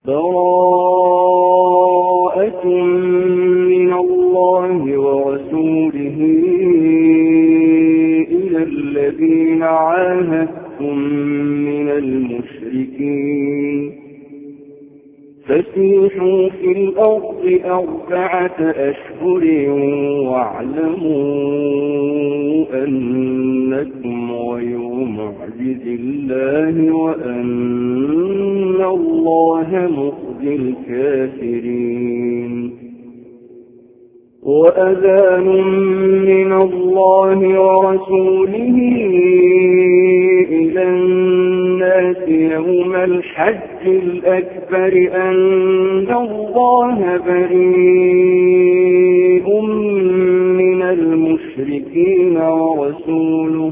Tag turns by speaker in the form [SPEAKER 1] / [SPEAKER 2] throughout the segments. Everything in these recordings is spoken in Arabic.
[SPEAKER 1] براءة من الله ورسوله إلى الذين عاهدتم من المشركين فسيحوا في الأرض 4 أشهر واعلموا أنكم غير معجز الله وأن الله مخزي الكافرين وأذان من الله ورسوله إلى الناس يوم الحج الأكبر أن الله بريء من المشركين ورسوله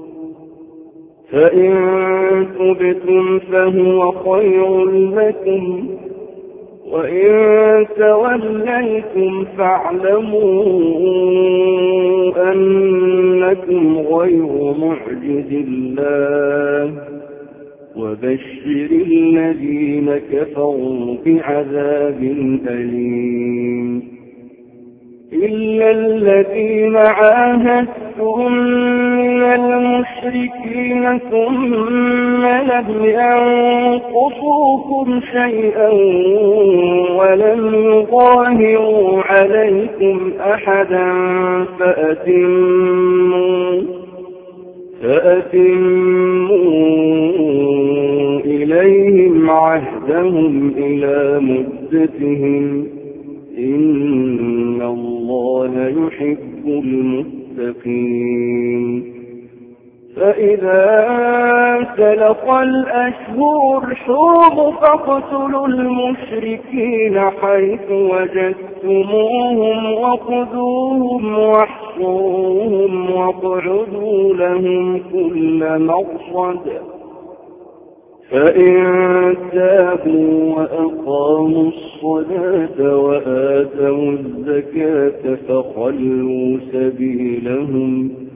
[SPEAKER 1] فإن تبتم فهو خير لكم وإن توليتم فاعلموا أنكم غير معجز الله وبشر الذين كفروا بعذاب أليم إلا الذين عاهدتم من المشركين ثم لم ينقصوكم شيئا ولم يظاهروا عليكم أحدا فأتموا إليهم عهدهم إلى مدتهم إن الله يحب المتقين فإذا انسلخ الأشهر الحرم فاقتلوا المشركين حيث وجدتموهم وخذوهم واحصروهم واقعدوا لهم كل مرصد فإن تابوا وأقاموا الصلاة وآتوا الزكاة فخلوا سبيلهم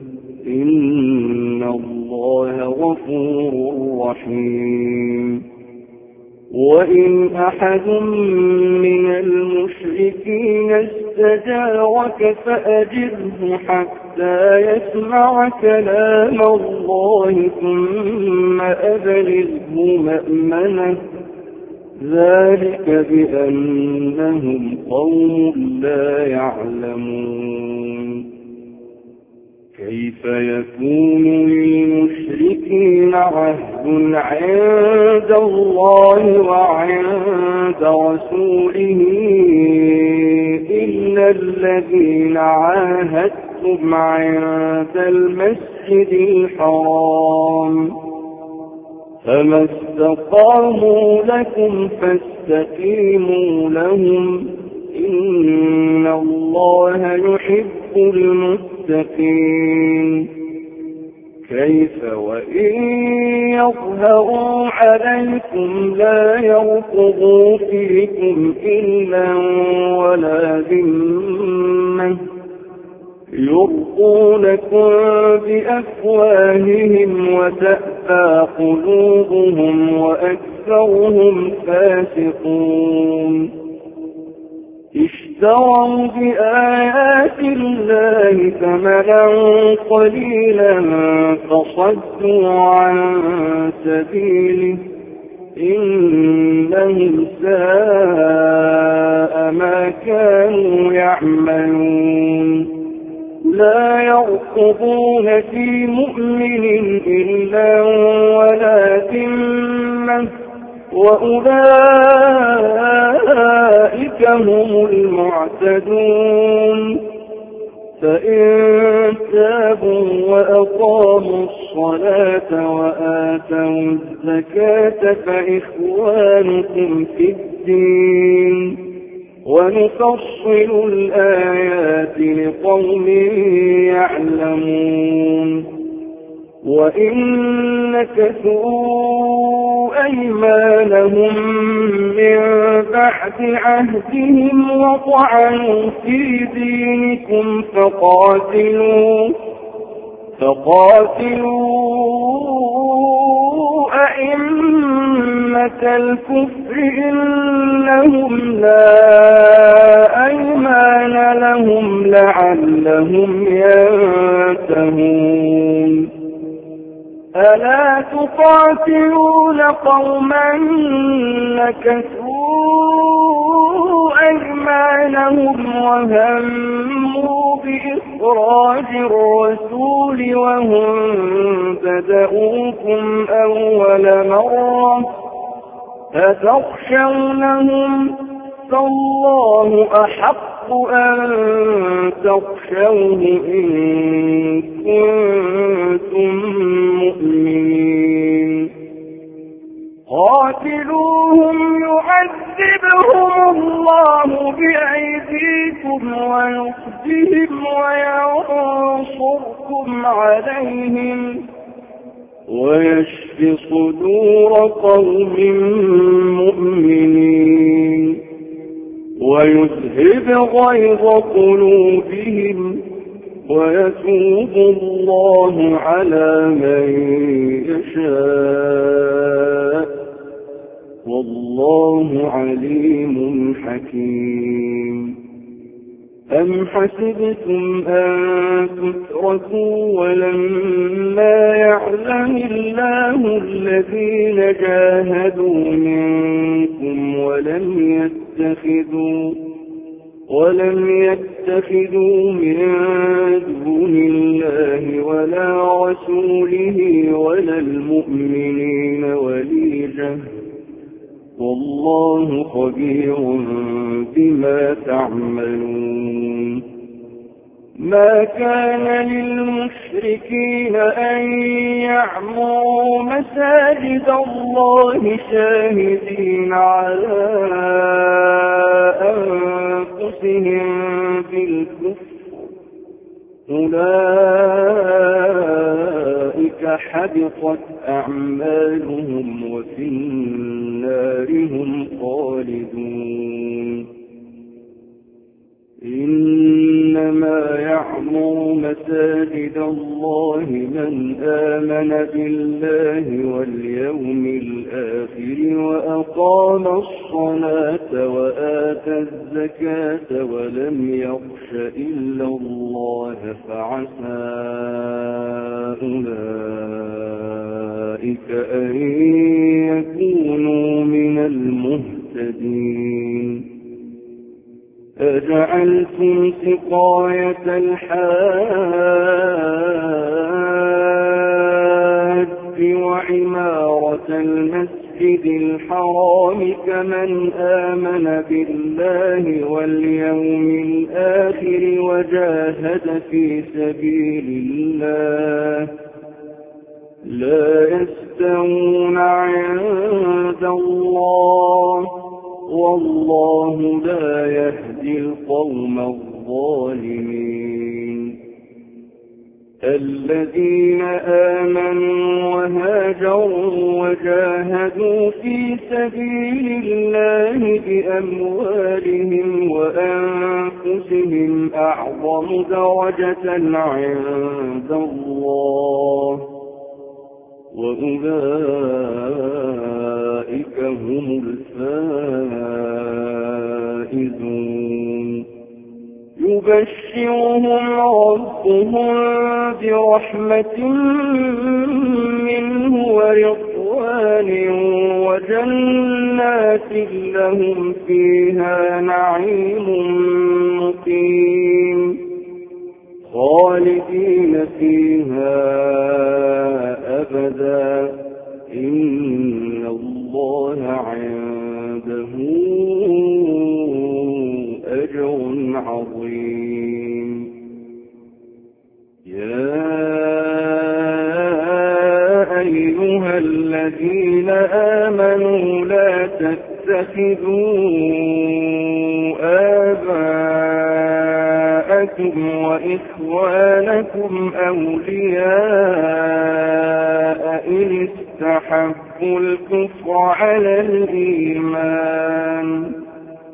[SPEAKER 1] إن الله غفور رحيم وإن أحد من المشركين استجارك فأجره حتى يسمع كلام الله ثم أبلغه مأمنه ذلك بأنهم قوم لا يعلمون كيف يكون للمشركين عهد عند الله وعند رسوله إلا الذين عاهدتم عند المسجد الحرام فما استقاموا لكم فاستقيموا لهم إن الله يحب المتقين كيف وإن يظهروا عليكم لا يرقبوا فيكم إلا ولا ذمة يرضونكم بأفواههم وتأبى قلوبهم وأكثرهم فاسقون اشتروا بآيات الله ثمنا قليلا فصدوا عن سبيله إنهم ساء ما كانوا يعملون لا يرقبون في مؤمن إلا ولا ذمة وأولئك هم المعتدون فإن تابوا وأقاموا الصلاة وآتوا الزكاة فإخوانكم في الدين ونفصل الآيات لقوم يعلمون وإن نكثوا أيمانهم من بعد عهدهم وطعنوا في دينكم فقاتلوا أئمة الكفر إنهم لا أيمان لهم لعلهم ينتهون ألا تقاتلون قوما نكثوا أيمانهم وهموا بإخراج الرسول وهم بدؤوكم أول مرة أتخشونهم فالله أحق أن تخشوه إن كنتم مؤمنين قاتلوهم يعذبهم الله بأيديكم ويخزهم وينصركم عليهم ويشف صدور قوم مؤمنين ويذهب غيظ قلوبهم ويتوب الله على من يشاء والله عليم حكيم أم حسبتم أن تتركوا ولما يعلم الله الذين جاهدوا منكم ولم يتخذوا من دون الله ولا رسوله ولا المؤمنين وليجة والله خبير بما تعملون ما كان للمشركين أن يعمروا مساجد الله شاهدين على أنفسهم بالكفر أولئك حبطت أعمالهم وفي النار هم خالدون إنما يعمر مساجد الله من آمن بالله واليوم الآخر وأقام الصلاة وآتى الزكاة ولم يخش إلا الله فعسى أولئك أن يكونوا من المهتدين أجعلتم سقاية الحاج وعمارة المسجد الحرام كمن آمن بالله واليوم الآخر وجاهد في سبيل الله لا يستوون عند الله والله لا يهدي القوم الظالمين الذين آمنوا وهاجروا وجاهدوا في سبيل الله بأموالهم وأنفسهم أعظم درجة عند الله وأولئك هم الفائزون يبشرهم ربهم برحمة منه ورضوان وجنات لهم فيها نعيم مقيم خالدين فيها أبدا إن الله عنده أجر عظيم يا أيها الذين آمنوا لا تتخذوا آباءكم وإخوانكم أولياء إن استحبوا الكفر على الإيمان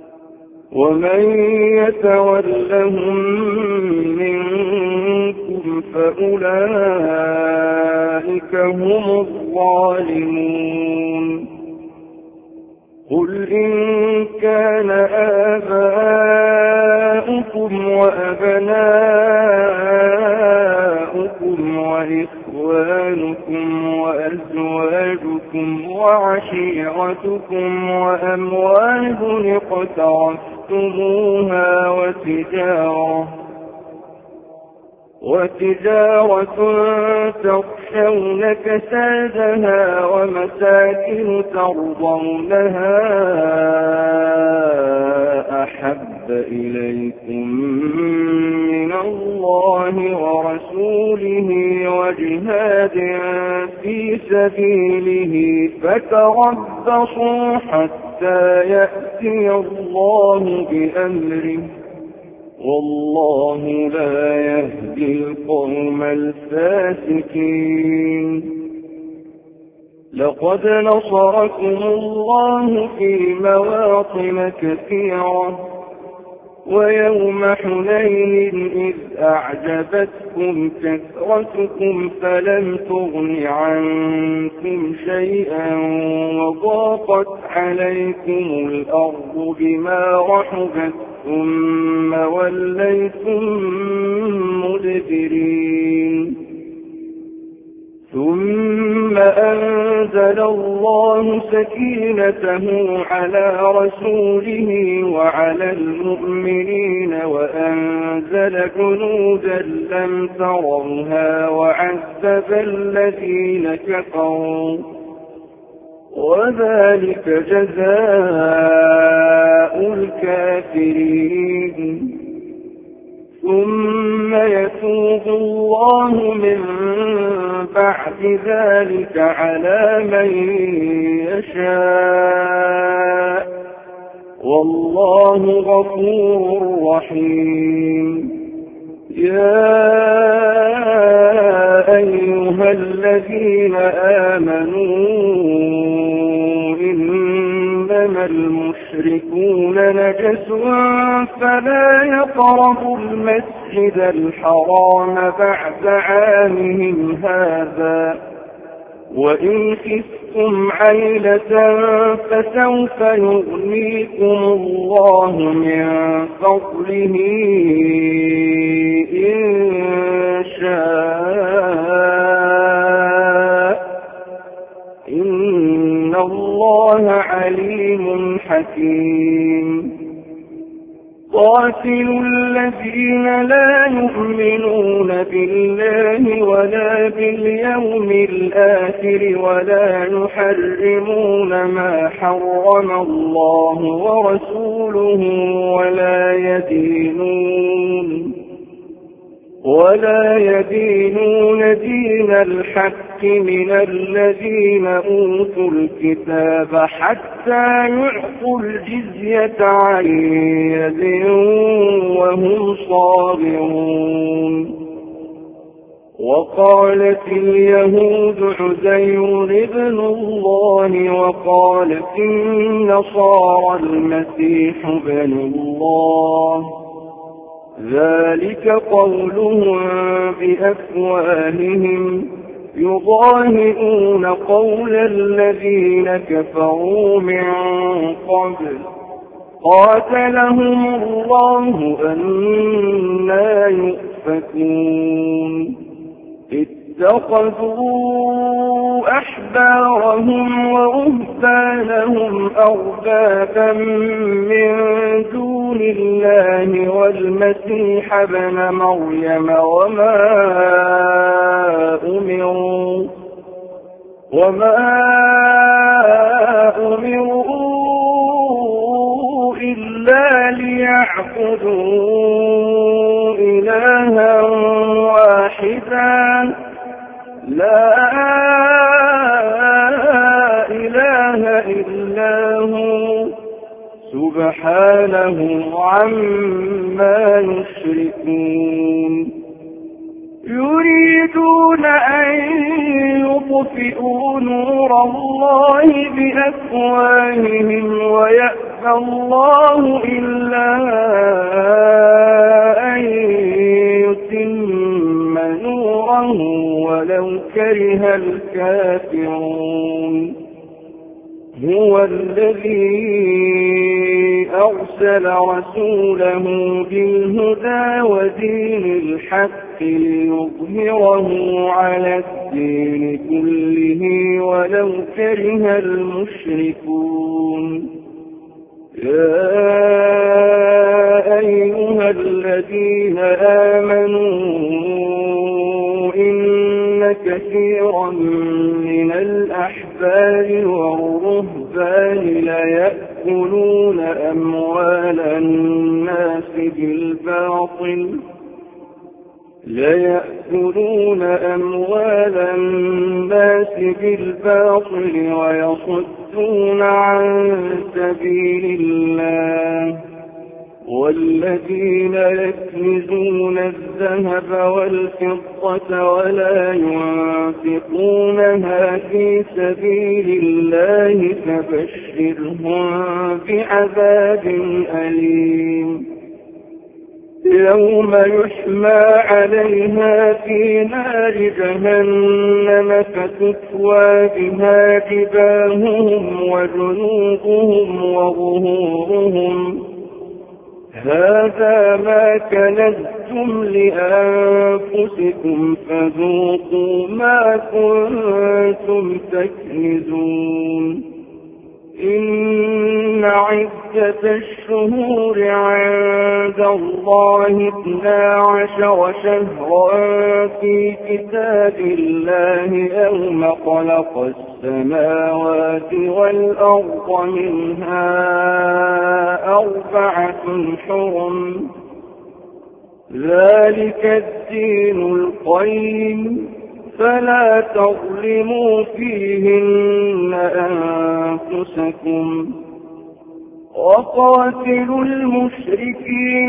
[SPEAKER 1] ومن يتولهم منكم فأولئك هم الظالمون. قل إن كان آباؤكم وأبناؤكم وإخوانكم وأزواجكم وعشيرتكم وأموال اقترفتموها وتجارة تخشون كسادها ومساكن ترضونها أحب إليكم من الله ورسوله وجهاد في سبيله فتربصوا حتى يأتي الله بأمره والله لا يهدي القوم الفاسقين. لقد نصركم الله في مواطن كثيرة ويوم حنين إذ أعجبتكم كثرتكم فلم تغن عنكم شيئا وضاقت عليكم الأرض بما رحبت ثم وليتم مدبرين. ثم أنزل الله سكينته على رسوله وعلى المؤمنين وأنزل جنودا لم تروها وعذب الذين كفروا وذلك جزاء الكافرين. ثم يتوب الله من بعد ذلك على من يشاء والله غفور رحيم. يا أيها الذين آمنوا إنما المشركون نجس فلا يقربوا المسجد الحرام بعد عامهم هذا وإن خفتم عيلة فسوف يغنيكم الله من فضله إن شاء إن الله عليم حكيم. قاتلوا الذين لا يؤمنون بالله ولا باليوم الآخر ولا يحرمون ما حرم الله ورسوله ولا يدينون دين الحق من الذين أوتوا الكتاب حتى يعطوا الجزية عن يد وهم صاغرون. وقالت اليهود عزير ابن الله وقالت النصارى المسيح ابن الله ذلك قولهم بأفواههم يضاهئون قول الذين كفروا من قبل قاتلهم الله أنى يؤفكون. اتخذوا أحبارهم ورهبانهم أربابا من دون الله والمسيح ابن مريم وما أمروا إلا ليعبدوا إلها واحدا لا إله إلا هو سبحانه عما يشركون. يريدون أن يطفئوا نور الله بأفواههم ويأبى الله إلا أن يتم نوره الذي أرسل رسوله بالهدى ودين الحق ليظهره على الدين كله ولو كره المشركون. يا أيها الذين آمنوا إن كثيرا من الأحبار والرهبان ليأكلون أموال الناس بالباطل ويصدون عن سبيل الله. والذين يكنزون الذهب والفضة ولا ينفقونها في سبيل الله فبشرهم بعذاب أليم. يوم يحمى عليها في نار جهنم فتكوى بها جباههم وجنوبهم وظهورهم هذا ما كنزتم لأنفسكم فذوقوا ما كنتم تكنزون. إن عدة الشهور عند الله 12 شهرا في كتاب الله يوم خلق السماوات والأرض منها 4 حرم ذلك الدين القيم فلا تظلموا فيهن أنفسكم وقاتلوا المشركين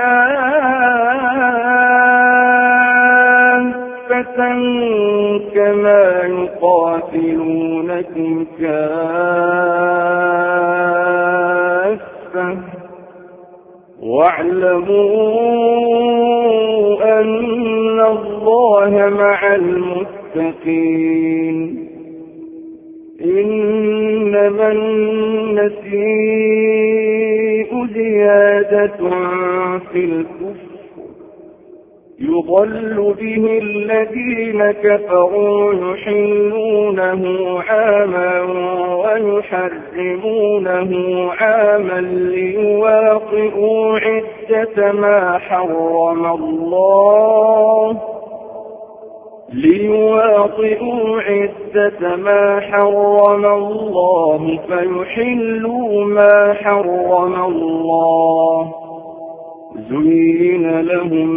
[SPEAKER 1] كافة كما يقاتلونكم كافة واعلموا أن الله مع المتقين. إنما النسيء زيادة في الكفر يضل به الذين كفروا يحلونه عاما ويحرمونه عاما ليواطئوا عدة ما حرم الله فيحلوا ما حرم الله. زين لهم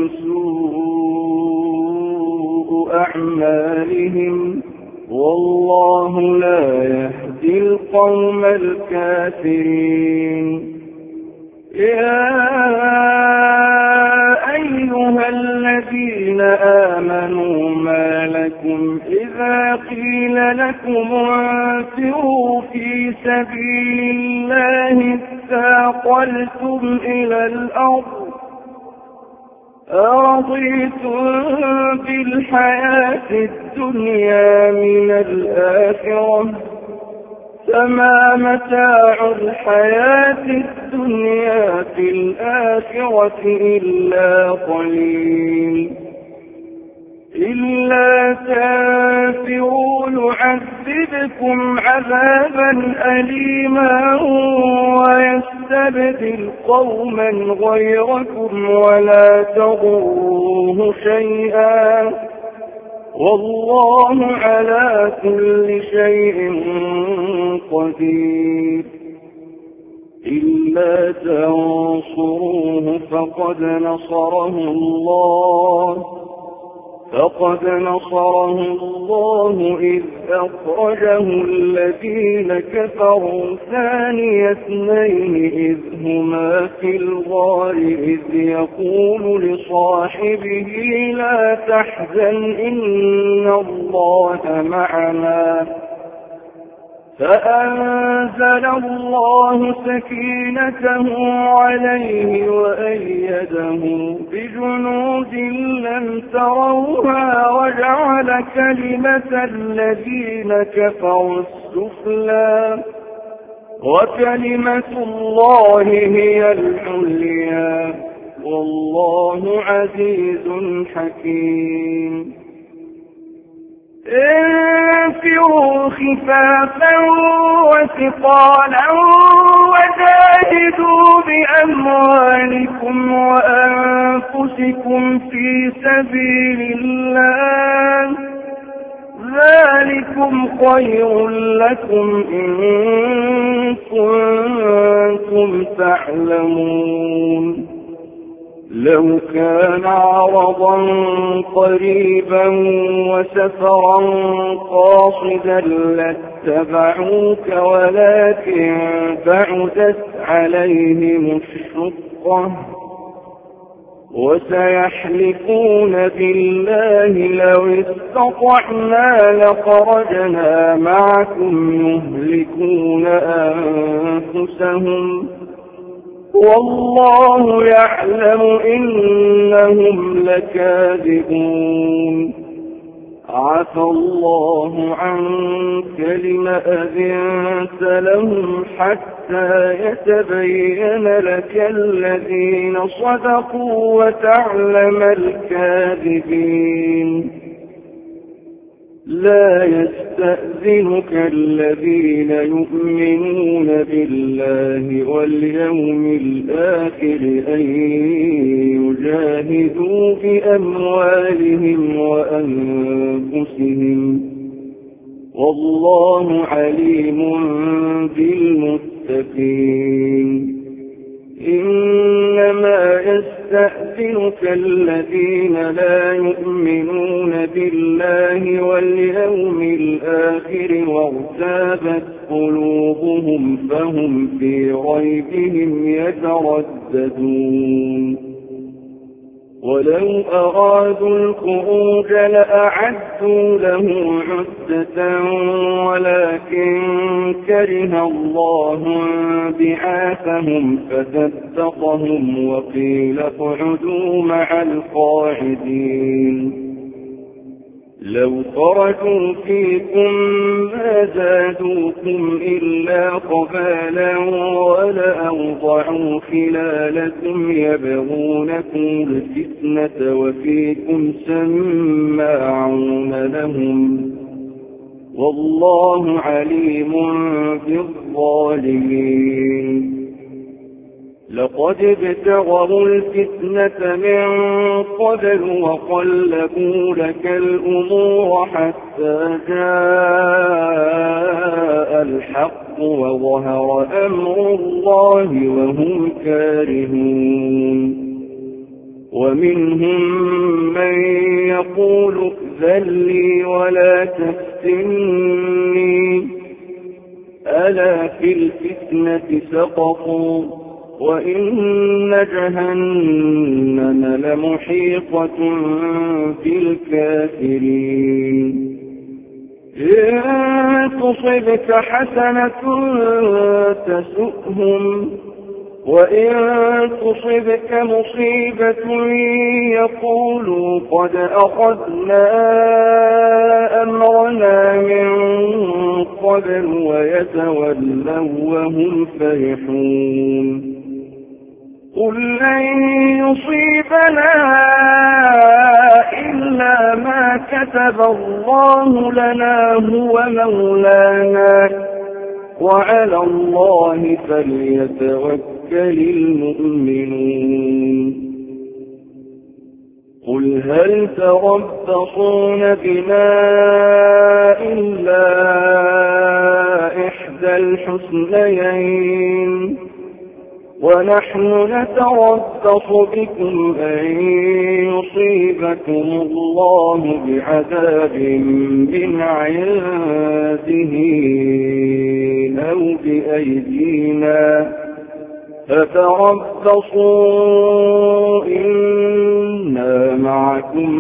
[SPEAKER 1] سوء أعمالهم والله لا يهدي القوم الكافرين. يا أيها الذين آمنوا ما لكم إذا قيل لكم انفروا في سبيل الله اثاقلتم إلى الأرض أرضيتم بالحياة الدنيا من الآخرة فما متاع الحياة الدنيا في الآخرة إلا قليل. إلا تنفروا يعذبكم عذابا أليما ويستبدل قوما غيركم ولا تضروه شيئا والله على كل شيء قدير. إلا تنصروه فقد نصره الله إذ أخرجه الذين كفروا ثاني اثنين إذ هما في الغار إذ يقول لصاحبه لا تحزن إن الله معنا فأنزل الله سكينته عليه وأيده بجنود لم تروها وجعل كلمة الذين كفروا السفلى وكلمة الله هي العليا والله عزيز حكيم انفروا خفافا وثقالا وجاهدوا بأموالكم وأنفسكم في سبيل الله ذلكم خير لكم إن كنتم تعلمون لو كان عرضا قريبا وسفرا قاصدا لاتبعوك ولكن بعدت عليهم الشقة وسيحلفون بالله لو استطعنا لخرجنا معكم يهلكون أنفسهم والله يعلم إنهم لكاذبون عفى الله عنك لم أذنت لهم حتى يتبين لك الذين صدقوا وتعلم الكاذبين لا يستأذنك الذين يؤمنون بالله واليوم الآخر أن يجاهدوا بأموالهم وأنفسهم والله عليم بالمتقين إنما يستأذنك الذين لا يؤمنون بالله واليوم الآخر وارتابت قلوبهم فهم في ريبهم يترددون ولو أرادوا الخروج لأعدوا له عدة ولكن كره الله بعاثهم فثبطهم وقيل اقعدوا مع القاعدين لو خرجوا فيكم ما زادوكم إلا قبالا ولأوضعوا خلالكم يبغونكم الفتنة وفيكم سماعون لهم والله عليم بالظالمين لقد ابتغوا الفتنة من قبل وقلبوا لك الأمور حتى جاء الحق وظهر أمر الله وهم كارهون ومنهم من يقول ائذن لي ولا تفتني ألا في الفتنة سقطوا وإن جهنم لمحيطة بالكافرين إن تصبك حسنة تسؤهم وإن تصبك مصيبة يقولوا قد أخذنا أمرنا من قبل ويتولوا وهم فرحون قل لن يصيبنا إلا ما كتب الله لنا هو مولانا وعلى الله فليتوكل المؤمنون قل هل تربصون بنا إلا إحدى الحسنيين ونحن نتربص بكم أن يصيبكم الله بعذاب من عنده أو بأيدينا فتربصوا إنا معكم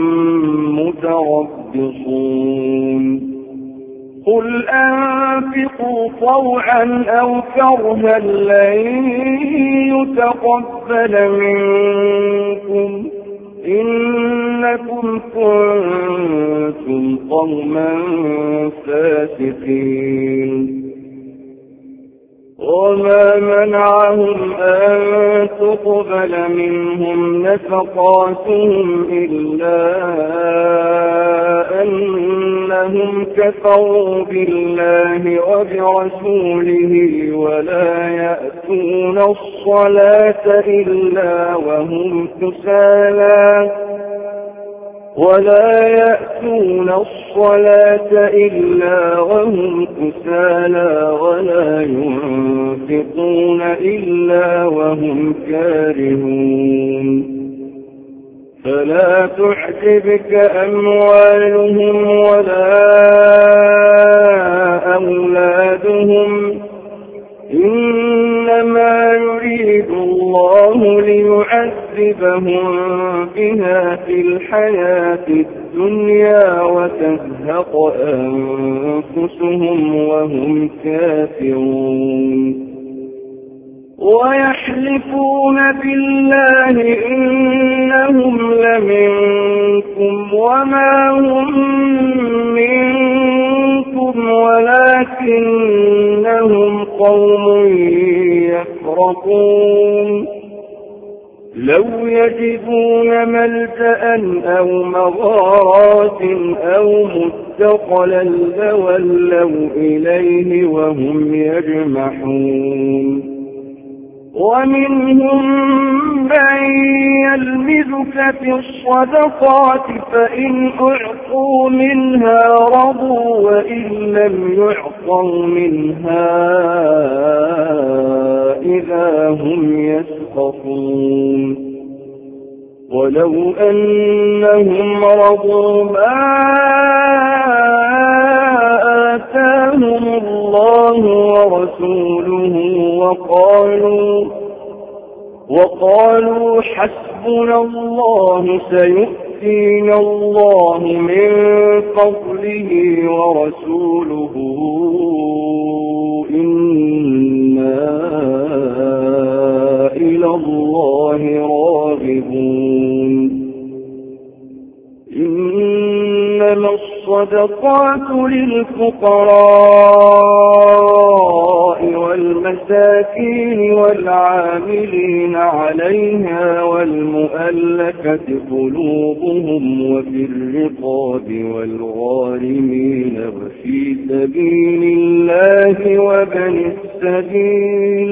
[SPEAKER 1] متربصون قل أنفقوا طوعا أو كرها لن يتقبل منكم إنكم كنتم قوما فاسقين وما منعهم أن تقبل منهم نفقاتهم إلا أنهم كفروا بالله وبرسوله ولا يأتون الصلاة إلا وهم كسالى ولا ينفقون إلا وهم كارهون فلا تعجبك أموالهم ولا أولادهم إنما يريد الله ليعذبهم بها في الحياة الدنيا وتزهق أنفسهم وهم كافرون ويحلفون بالله إنهم لمنكم وما هم منكم ولكنهم قوم يفرقون لو يجدون ملجأ أو مغارات أو مدخلا لولوا إليه وهم يجمحون ومنهم من يلمزك في الصدقات فإن أعطوا منها رضوا وإن لم يعطوا منها إذا هم يسخطون ولو أنهم رضوا ما آتاهم الله ورسوله وقالوا حسبنا الله سيؤتينا الله من فضله ورسوله إنا إلى الله راغبون إنما الصدقات للفقراء والمساكين والعاملين عليها والمؤلفة قلوبهم وفي الرقاب والغارمين وفي سبيل الله وابن السبيل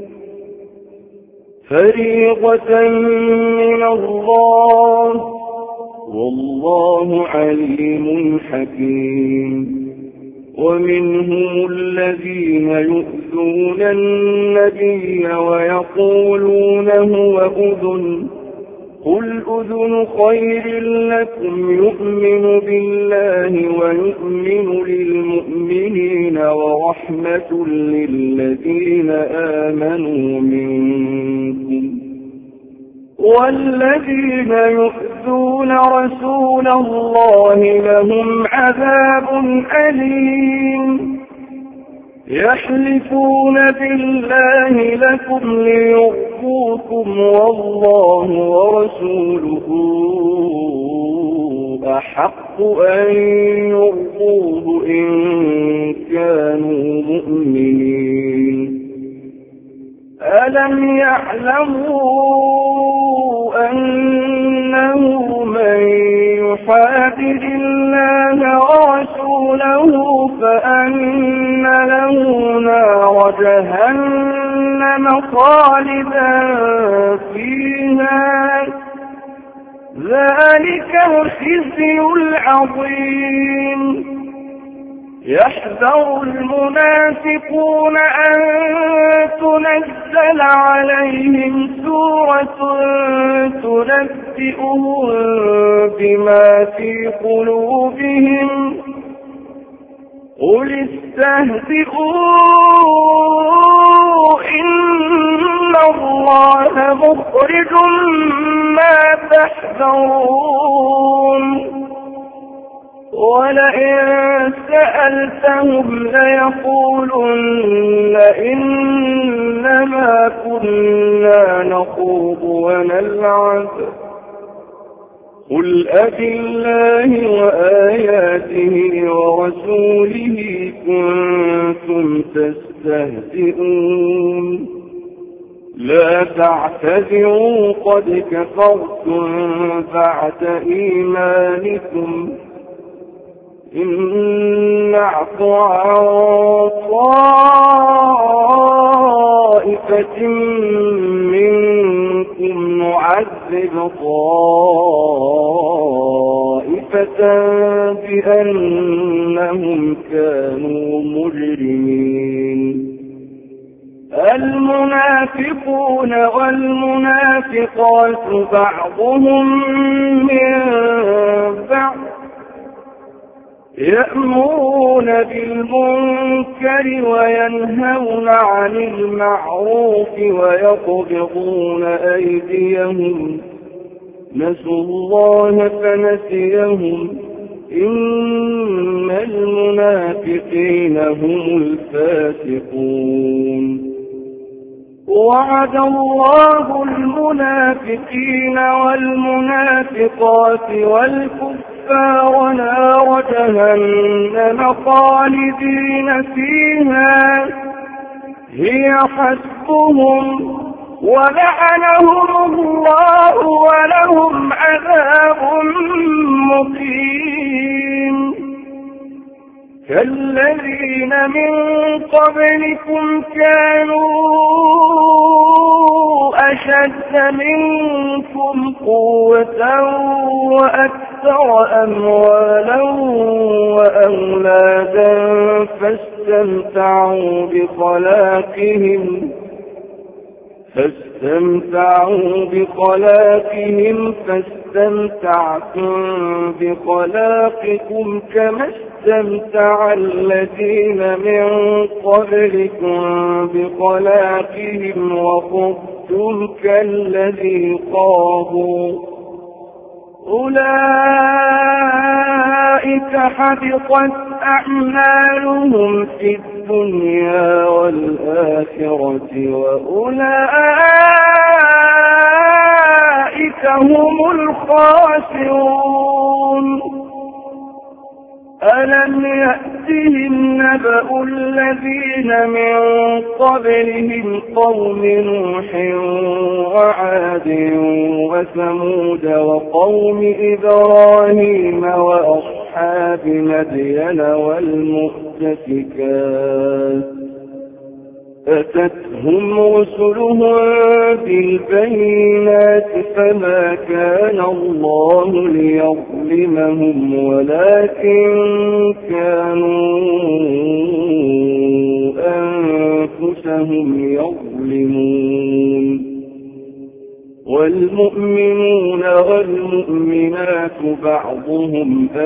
[SPEAKER 1] فريضة من الله والله عليم حكيم ومنهم الذين يؤذون النبي ويقولون هو أذن قل أذن خير لكم يؤمن بالله ويؤمن للمؤمنين ورحمة للذين آمنوا منكم والذين يؤذون رسول الله لهم عذاب أليم يحلفون بالله لكم ليرضوكم والله ورسوله أحق أن يرضوه إن كانوا مؤمنين ألم يعلموا أنه من يحادد الله ورسوله فأن له نار جهنم خالدا فيها ذلك الخزي العظيم يحذر المنافقون أن تنزل عليهم سورة تنبئهم بما في قلوبهم قل استهزئوا إن الله مخرج ما تحذرون ولئن سألتهم ليقولن إنما كنا نخوض ونلعب قل أبالله وآياته ورسوله كنتم تستهزئون يستهزئون لا تعتذروا قد كفرتم بعد إيمانكم إن نعف عن طائفة منكم نعذب طائفة بأنهم كانوا مجرمين المنافقون والمنافقات بعضهم من بعض يأمرون بالمنكر وينهون عن المعروف ويقبضون أيديهم نسوا الله فنسيهم إن المنافقين هم الفاسقون وعد الله المنافقين والمنافقات والكفار نار جهنم خالدين فيها هي حسبهم ولعنهم الله ولهم عذاب مقيم كالذين من قبلكم كانوا أشد منكم قوة وأكثر أموالا وأولادا فاستمتعوا بخلاقهم فاستمتعتم بخلاقكم كما استمتع الذين من قبلكم بخلاقهم وخضتم كالذي خاضوا أولئك حبطت أعمالهم في الدنيا والآخرة وأولئك هم الخاسرون ألم يأتهم نبأ الذين من قبلهم قوم نوح وعاد وثمود وقوم إبراهيم وأصحاب مدين والمؤتفكات أتتهم رسلهم بالبينات فما كان الله ليظلمهم ولكن كانوا أنفسهم يظلمون والمؤمنون والمؤمنات بعضهم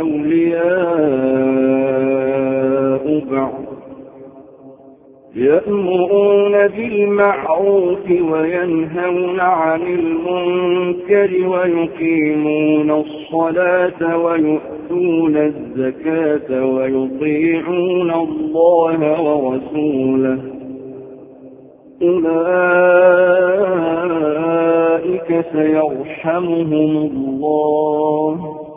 [SPEAKER 1] أولياء بعض يأمرون بالمعروف وينهون عن المنكر ويقيمون الصلاة ويؤتون الزكاة ويطيعون الله ورسوله أولئك سيرحمهم الله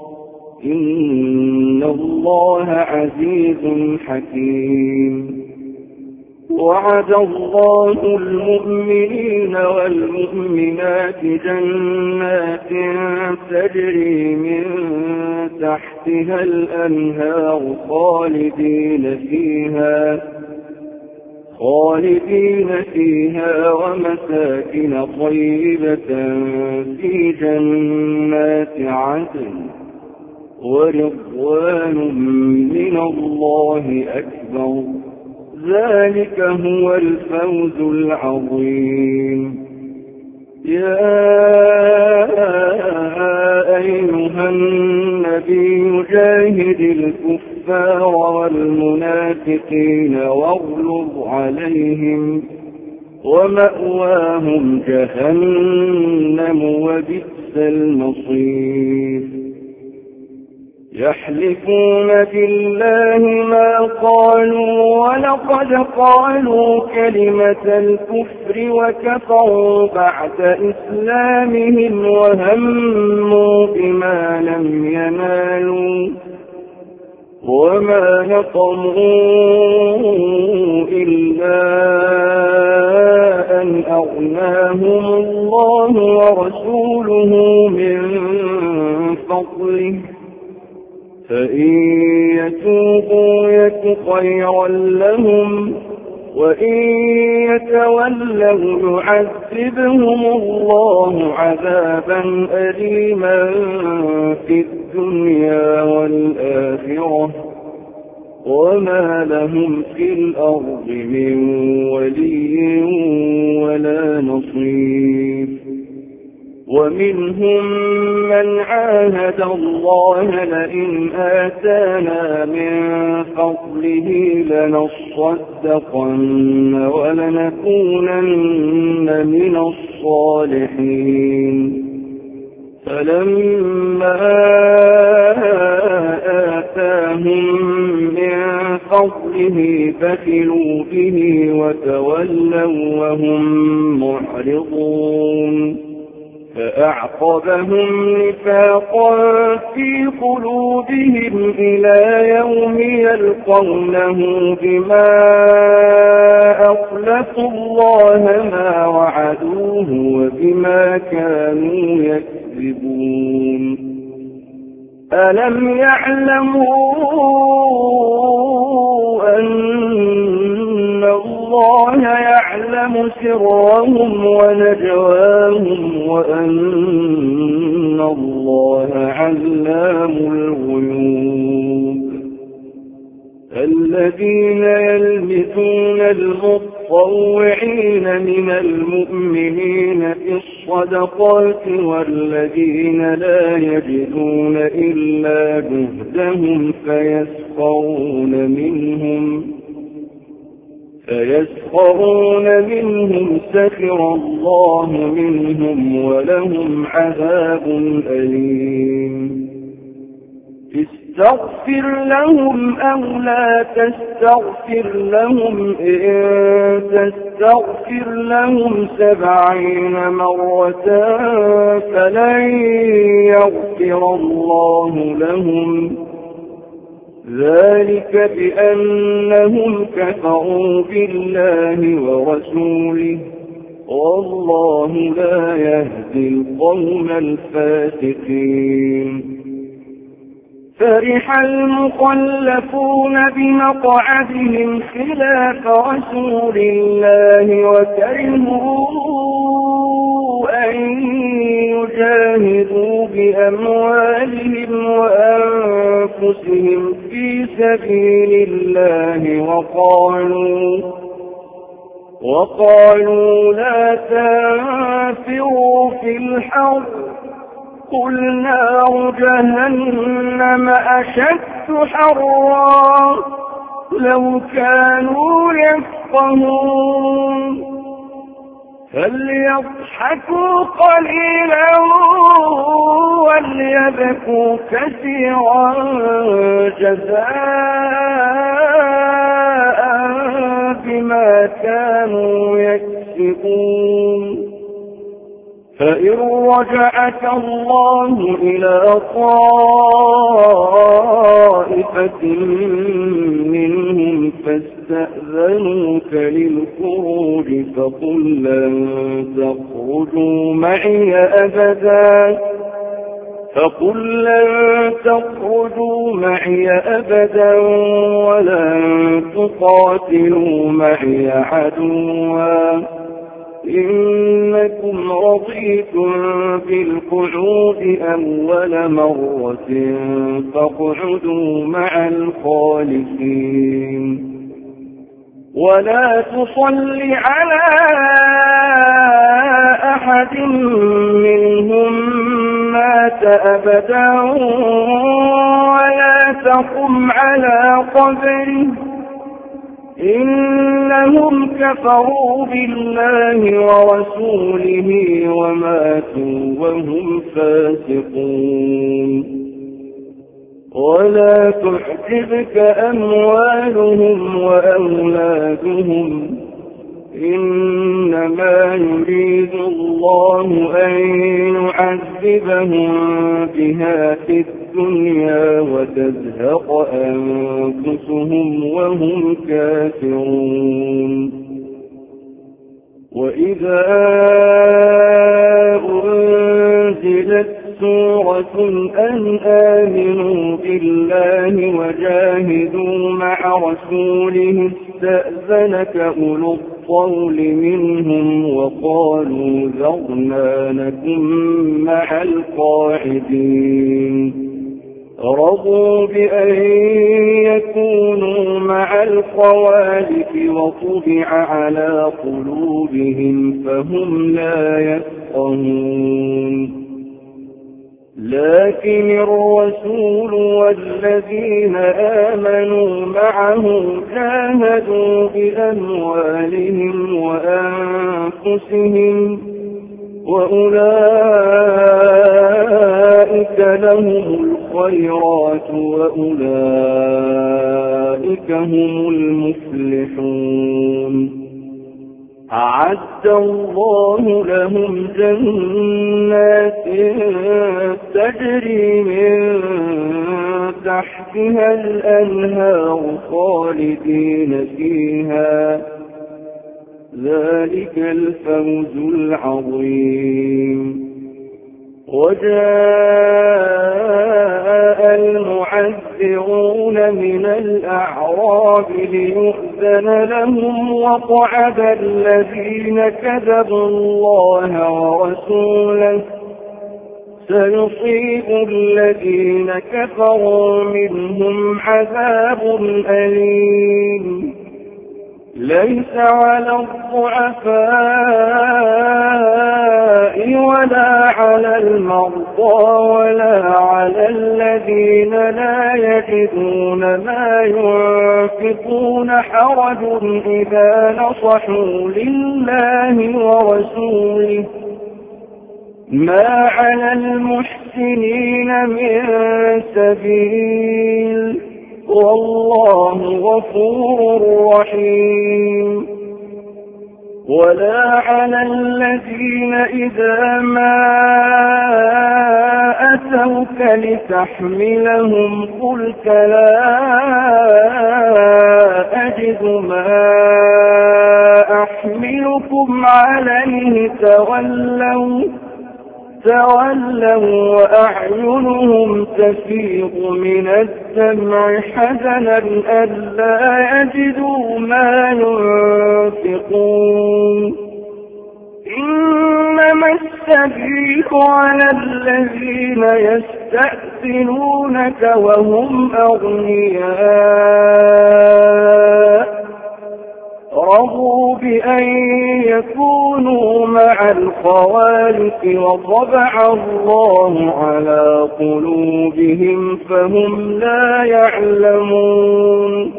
[SPEAKER 1] إن الله عزيز حكيم وعد الله المؤمنين والمؤمنات جنات تجري من تحتها الأنهار خالدين فيها ومساكن طيبة في جنات عدن ورضوان من الله أكبر ذلك هو الفوز العظيم يا أيها النبي جاهد الكفار والمنافقين واغلظ عليهم ومأواهم جهنم وبئس المصير يحلفون بالله ما قالوا ولقد قالوا كلمة الكفر وكفروا بعد إسلامهم وهموا بما لم ينالوا وما نقموا إلا أن أغناهم الله ورسوله من فضله فإن يتوبوا يك خيرا لهم وإن يتولوا يعذبهم الله عذابا أليما في الدنيا والآخرة وما لهم في الأرض من ولي ولا نصير ومنهم من عاهد الله لئن آتانا من فضله لنصدقن ولنكونن من الصالحين فلما آتاهم من فضله بخلوا به وتولوا وهم معرضون فأعقبهم نفاقا في قلوبهم إلى يوم يلقونه بما أخلفوا الله ما وعدوه وبما كانوا يكذبون ألم يعلموا أن الله يعلم سرهم ونجواهم وأن الله علام الغيوب الذين يلمزون المطوعين من المؤمنين في الصدقات والذين لا يجدون إلا جهدهم فيسخرون منهم سخر الله منهم ولهم عذاب أليم استغفر لهم أو لا تستغفر لهم إن تستغفر لهم 70 مرة فلن يغفر الله لهم ذلك بأنهم كفروا بالله ورسوله والله لا يهدي القوم الفاسقين فرح المخلفون بمقعدهم خلاف رسول الله وكرهوا أن يجاهدوا بأموالهم وأنفسهم في سبيل الله وقالوا لا تنفروا في الحر قل نار جهنم أشد حرا لو كانوا يفقهون فليضحكوا قليلا وليبكوا كثيرا جزاء بما كانوا يكسبون فإن رجعك الله إلى طائفة منهم فاستأذنوك للخروج فقل لن تخرجوا معي أبدا ولن تقاتلوا معي عدوا إنكم رضيتم بالقعود أول مرة فاقعدوا مع الخالفين ولا تصل على أحد منهم مات أبدا ولا تقم على قبره إنهم كفروا بالله ورسوله وماتوا وهم فاسقون ولا تعجبك أموالهم وأولادهم إنما يريد الله أن ليعذبهم بها في الدنيا وتزهق أنفسهم وهم كافرون. وإذا أنزلت سورة أن آمنوا بالله وجاهدوا مع رسوله استأذنك أولو الطول منهم وقالوا ذرنا نكن مع القاعدين رضوا بأن يكونوا مع الخوالف وطبع على قلوبهم فهم لا يفقهون. لكن الرسول والذين آمنوا معه جاهدوا بأموالهم وأنفسهم وأولئك لهم الخيرات وأولئك هم المفلحون. أعد الله لهم جنات تجري من تحتها الأنهار خالدين فيها ذلك الفوز العظيم. وجاء المعذرون من الأعراب ليؤذن لهم وقعد الذين كذبوا الله ورسوله سيصيب الذين كفروا منهم عذاب أليم. ليس على الضعفاء ولا على المرضى ولا على الذين لا يجدون ما ينفقون حرج إذا نصحوا لله ورسوله ما على المحسنين من سبيل والله غفور رحيم. ولا على الذين إذا ما أتوك لتحملهم قلت لا أجد ما أحملكم عليه تولوا وأعينهم تفيض من الدمع حزنا ألا يجدوا ما ينفقون. إنما السبيل على الذين يستأذنونك وهم أغنياء رضوا بأن يكونوا مع الخوالف وطبع الله على قلوبهم فهم لا يعلمون.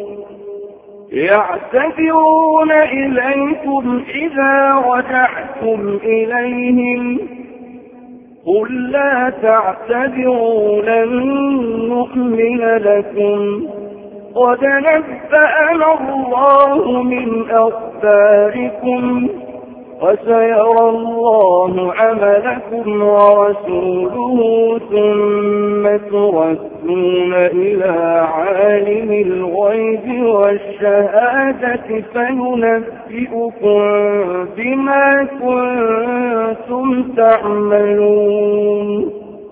[SPEAKER 1] يعتذرون إليكم إذا رجعتم إليهم قل لا تعتذروا لن نؤمن لكم قد نبأنا الله من أخباركم وسيرى الله عملكم ورسوله ثم تردون إلى عالم الغيب والشهادة فينبئكم بما كنتم تعملون.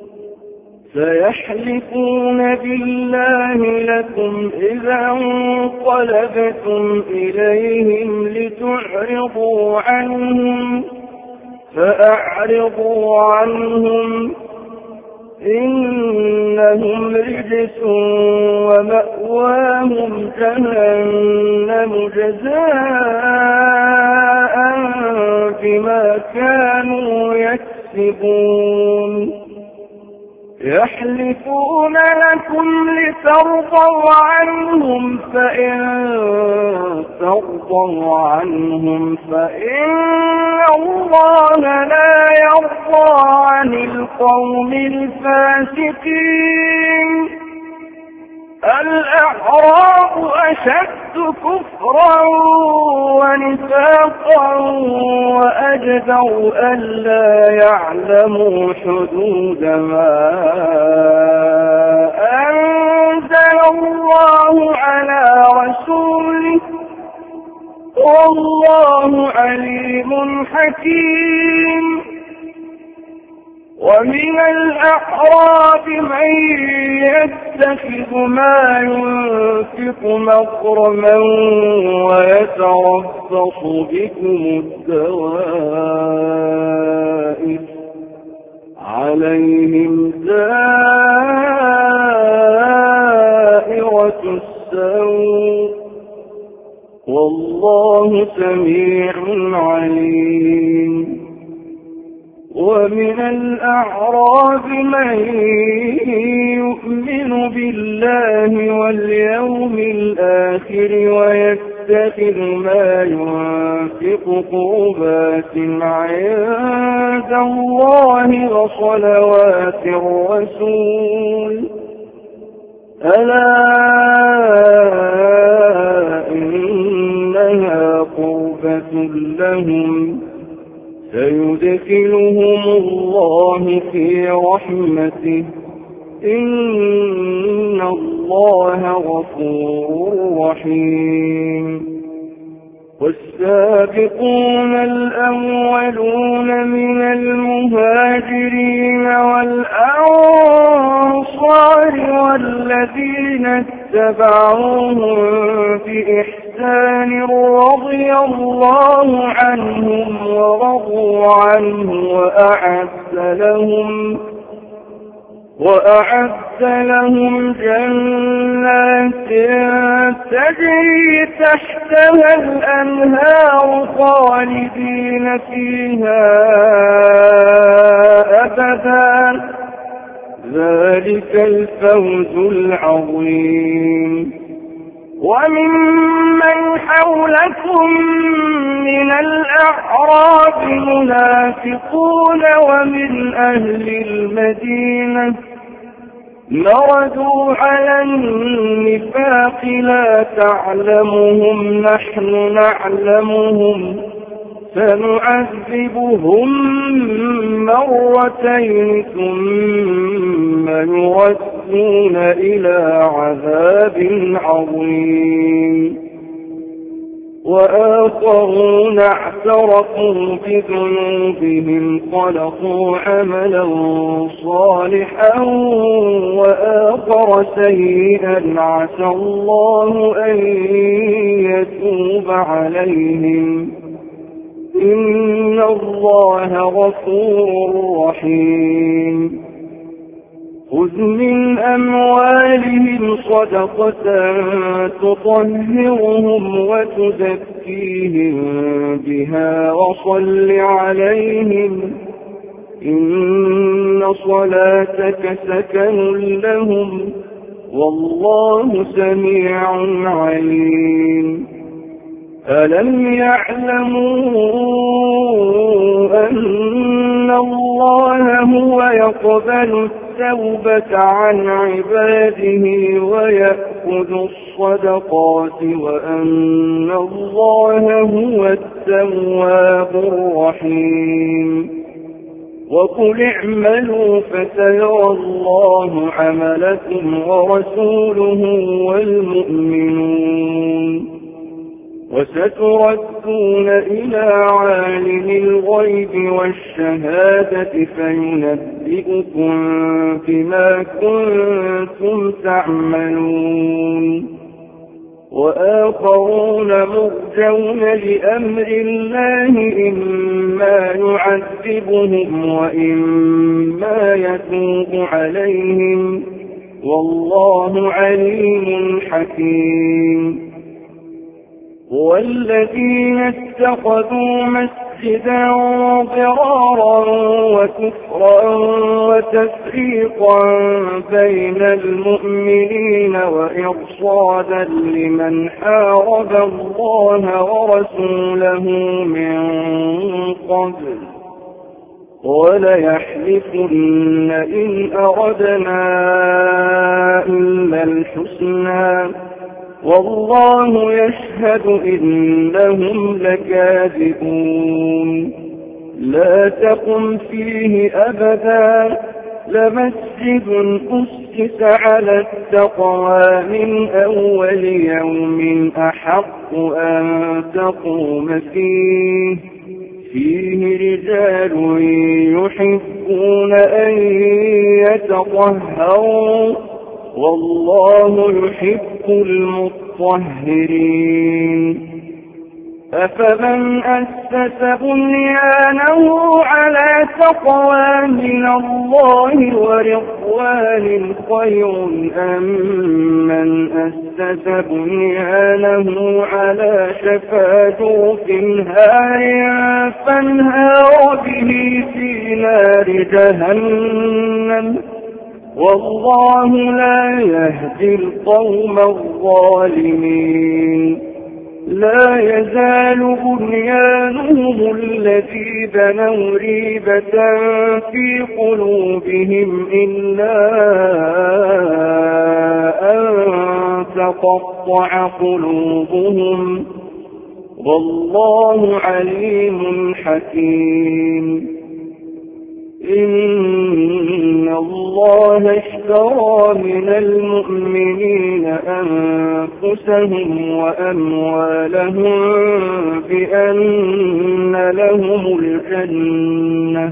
[SPEAKER 1] سيحلفون بالله لكم إذا انقلبتم إليهم لتعرضوا عنهم فأعرضوا عنهم إنهم رجس ومأواهم جهنم جزاء بما كانوا يكسبون. يحلفون لكم لترضوا عنهم فإن ترضوا عنهم فإن الله لا يرضى عن القوم الفاسقين. الأعراب أشد كفرا ونفاقا وأجدر ألا يعلموا حدود ما أنزل الله على رسوله والله عليم حكيم. ومن الأعراب من يتخذ ما ينفق مغرما ويتربص بكم الدوائر عليهم دائرة السوء والله سميع عليم. ومن الأعراب من يؤمن بالله واليوم الآخر ويتخذ ما ينفق قربات عند الله وصلوات الرسول ألا إنها قربة لهم سيدخلهم الله في رحمته إن الله غفور رحيم. والسابقون الأولون من المهاجرين والأنصار والذين اتبعوهم بإحسان رضي الله عنهم ورضوا عنه وأعد لهم جنات تجري تحتها الأنهار خالدين فيها أبدا ذلك الفوز العظيم. وممن حولكم من الأعراب منافقون ومن أهل المدينة مردوا على النفاق لا تعلمهم نحن نعلمهم سنعذبهم مرتين ثم يردون إلى عذاب عظيم. وآخرون اعترفوا بذنوبهم خلقوا عملا صالحا وآخر سيئا عسى الله أن يتوب عليهم إن الله غفور رحيم. خذ من أموالهم صدقة تطهرهم وتزكيهم بها وصل عليهم إن صلاتك سكن لهم والله سميع عليم. ألم يعلموا أن الله هو يقبل التوبة عن عباده ويأخذ الصدقات وأن الله هو التواب الرحيم. وقل اعملوا فسيرى الله عملكم ورسوله والمؤمنون وستردون إلى عالم الغيب والشهادة فينبئكم بما كنتم تعملون. وآخرون مرجون لأمر الله إما يعذبهم وإما يتوب عليهم والله عليم حكيم. والذين اتخذوا مسجدا ضرارا وكفرا وتفريقا بين المؤمنين وإرصادا لمن حارب الله ورسوله من قبل وليحلفن إن أردنا إلا الحسنى والله يشهد إنهم لكاذبون لا تقم فيه أبدا لمسجد أسس على التقوى من أول يوم أحق أن تقوم فيه رجال يحبون أن يتطهروا والله يحب المطهرين أفمن أسس بنيانه على تقوى من الله ورضوان خير أم من أسس بنيانه على شفا جرف هار فانهار به في نار جهنم والله لا يهدي القوم الظالمين لا يزال بنيانهم الذي بنوا ريبة في قلوبهم إلا أن تقطع قلوبهم والله عليم حكيم إن الله اشترى من المؤمنين أنفسهم وأموالهم بأن لهم الجنة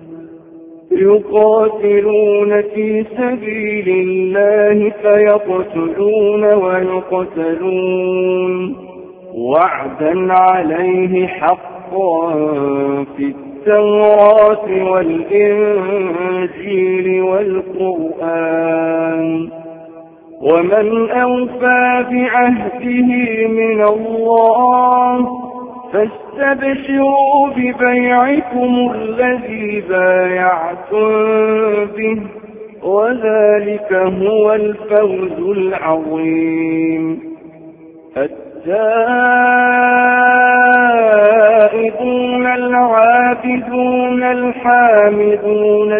[SPEAKER 1] يقاتلون في سبيل الله فيقتلون ويقتلون وعدا عليه حقا في التوراة والإنجيل والقرآن ومن أوفى بعهده من الله فاستبشروا ببيعكم الذي بايعتم به وذلك هو الفوز العظيم التائبون العابدون الحامدون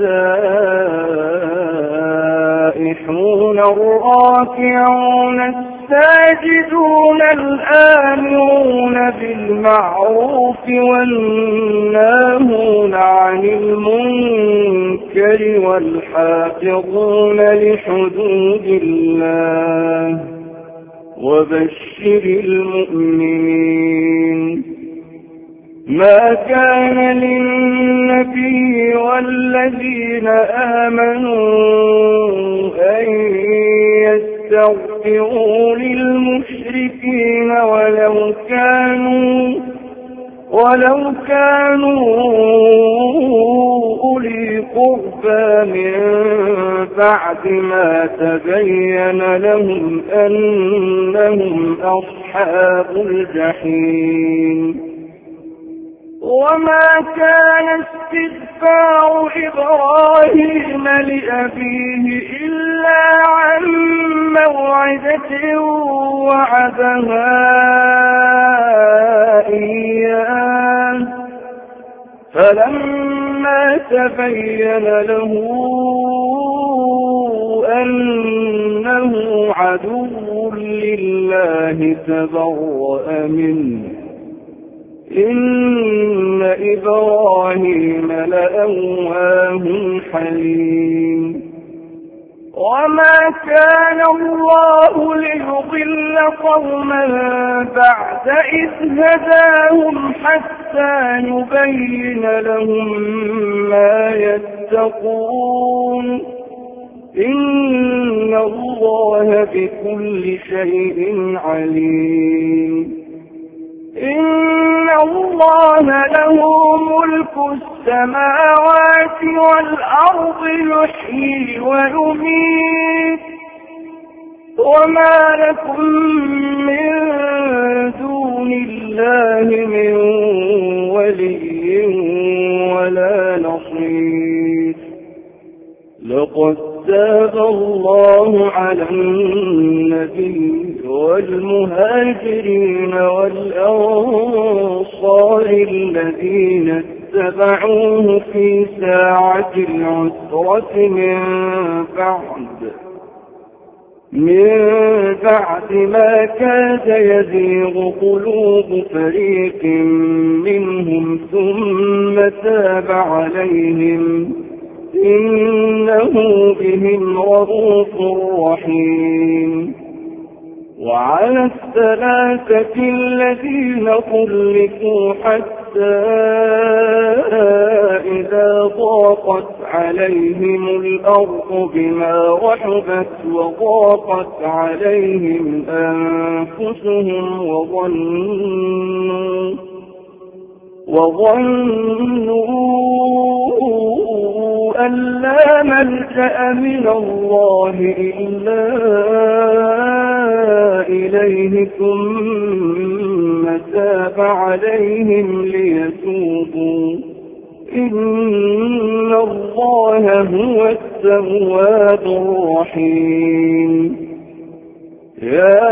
[SPEAKER 1] السائحون الراكعون الساجدون الآمرون بالمعروف والناهون عن المنكر والحافظون لحدود الله وبشر المؤمنين ما كان للنبي والذين آمنوا أن يستغفروا للمشركين ولو كانوا أولي قربى من بعد ما تبين لهم أنهم أصحاب الجحيم وما كان استغفار إبراهيم لأبيه إلا عن موعدة وعدها إياه فلما تبين له أنه عدو لله تبرأ منه إن إبراهيم لأواه حليم وما كان الله ليضل قوما بعد إذ هداهم حتى يبين لهم ما يتقون إن الله بكل شيء عليم إن الله له ملك السماوات والأرض يحيي ويميت وما لكم من دون الله من ولي ولا نصير لقد تاب الله على النبي والمهاجرين والأنصار الذين اتبعوه في ساعة العسرة من بعد ما كاد يزيغ قلوب فريق منهم ثم تاب عليهم إنه بهم رؤوف رحيم. وعلى الثلاثة الذين خلفوا حتى إذا ضاقت عليهم الأرض بما رحبت وضاقت عليهم أنفسهم وظنوا أن لا ملجأ من الله إلا إليه ثم تاب عليهم ليتوبوا إن الله هو التواب الرحيم. يا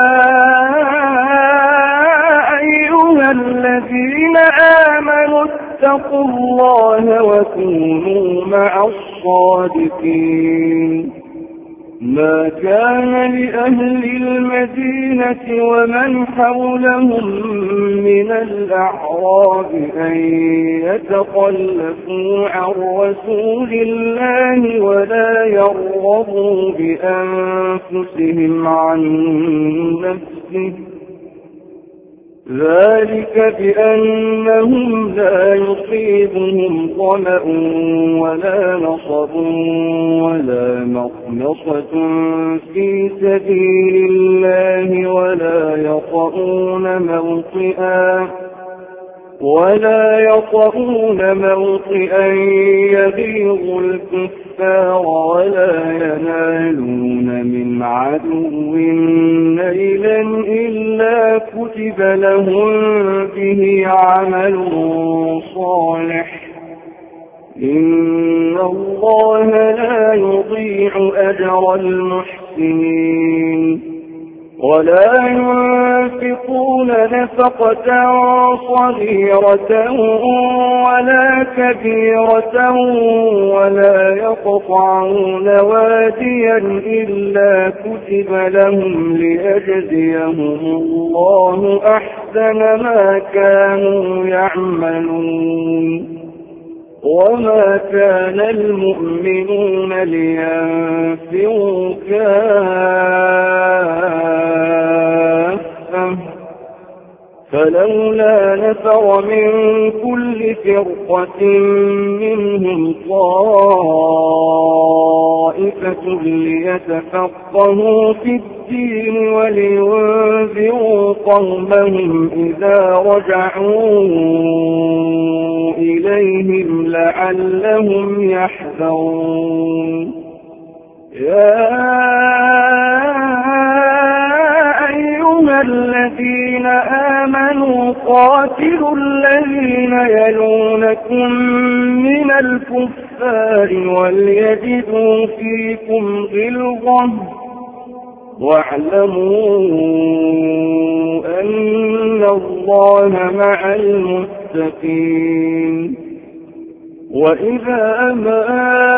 [SPEAKER 1] أيها الذين آمنوا اتقوا الله وكونوا مع الصادقين. ما كان لأهل المدينة ومن حولهم من الأعراب أن يتخلفوا عن رسول الله ولا يرغبوا بأنفسهم عن نفسه، ذلك بأنهم لا يصيبهم ظمأ ولا نصب ولا مخمصة في سبيل الله ولا يطؤون موطئا يغيظ الكفار ولا ينالون من عدو نيلا إلا كتب لهم به عمل صالح إن الله لا يضيع أجر المحسنين. ولا ينفقون نفقة صغيرة ولا كبيرة ولا يقطعون واديا إلا كتب لهم ليجزيهم الله أحسن ما كانوا يعملون. وما كان المؤمنون لينفروا كافة فلولا نفر من كل فرقة منهم طائفة ليتفقهوا في الدين ولينذروا قومهم إذا رجعوا إليهم لعلهم يحذرون. يا أيها الذين آمنوا قاتلوا الذين يلونكم من الكفار وليجدوا فيكم غلظة واعلموا أن الله مع المتقين. وإذا ما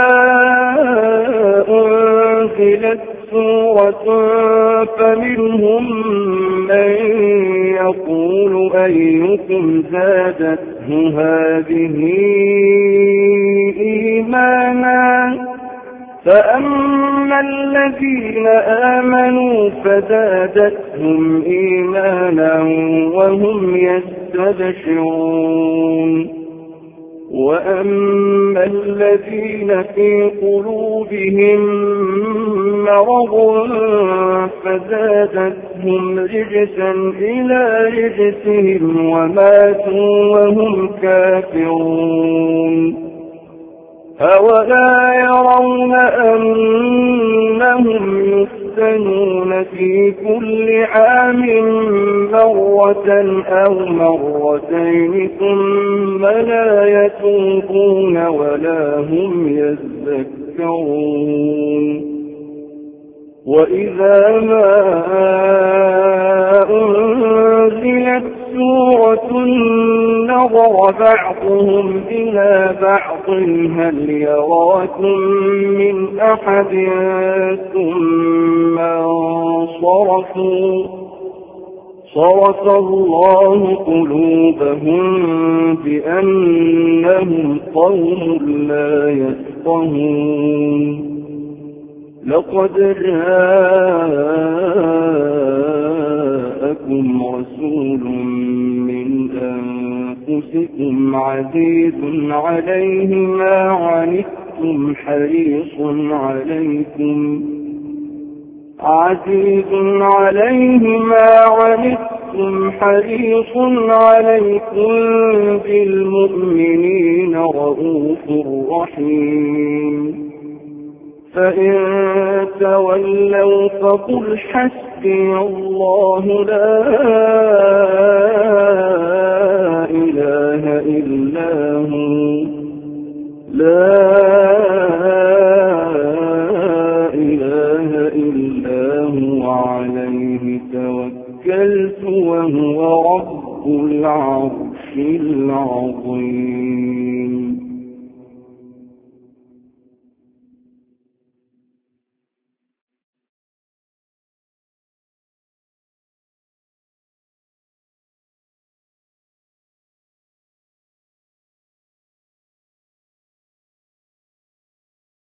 [SPEAKER 1] أنزلت سورة فمنهم من يقول أيكم زادته هذه إيمانا فأما الذين آمنوا فزادتهم إيمانا وهم يستبشرون. وأما الذين في قلوبهم مرض فزادتهم رجسا إلى رجسهم وماتوا وهم كافرون. أولا يرون أنهم يفتنون في كل عام مرة أو مرتين ثم لا يتوبون ولا هم يذكرون. وإذا ما أنزلت سورة نظر بعضهم إلى بعض هل يراكم من أحد ثم انصرفوا صرف الله قلوبهم بأنهم قوم لا يفقهون لقد جاءكم رسول من أنفسكم عزيز عليه ما عنتم حريص عليكم بالمؤمنين رؤوف رحيم فإن تولوا فقل حسبي الله لا إله إلا